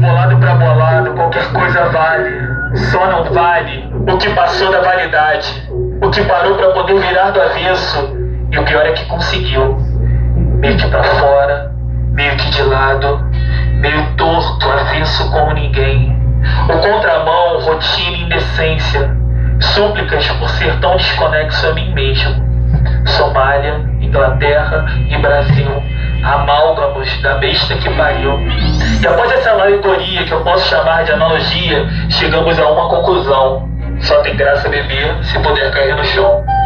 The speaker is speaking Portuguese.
bolado pra bolado, qualquer coisa vale. Só não vale o que passou da validade, o que parou pra poder virar do avesso. E o pior é que conseguiu. Meio que pra fora, meio que de lado, meio torto, avesso como ninguém. O contramão, rotina e indecência, súplicas por ser tão desconexo a mim mesmo. Somália, Inglaterra e Brasil, amálgamos da besta que pariu. E após essa alegoria, que eu posso chamar de analogia, chegamos a uma conclusão: só tem graça beber se puder cair no chão.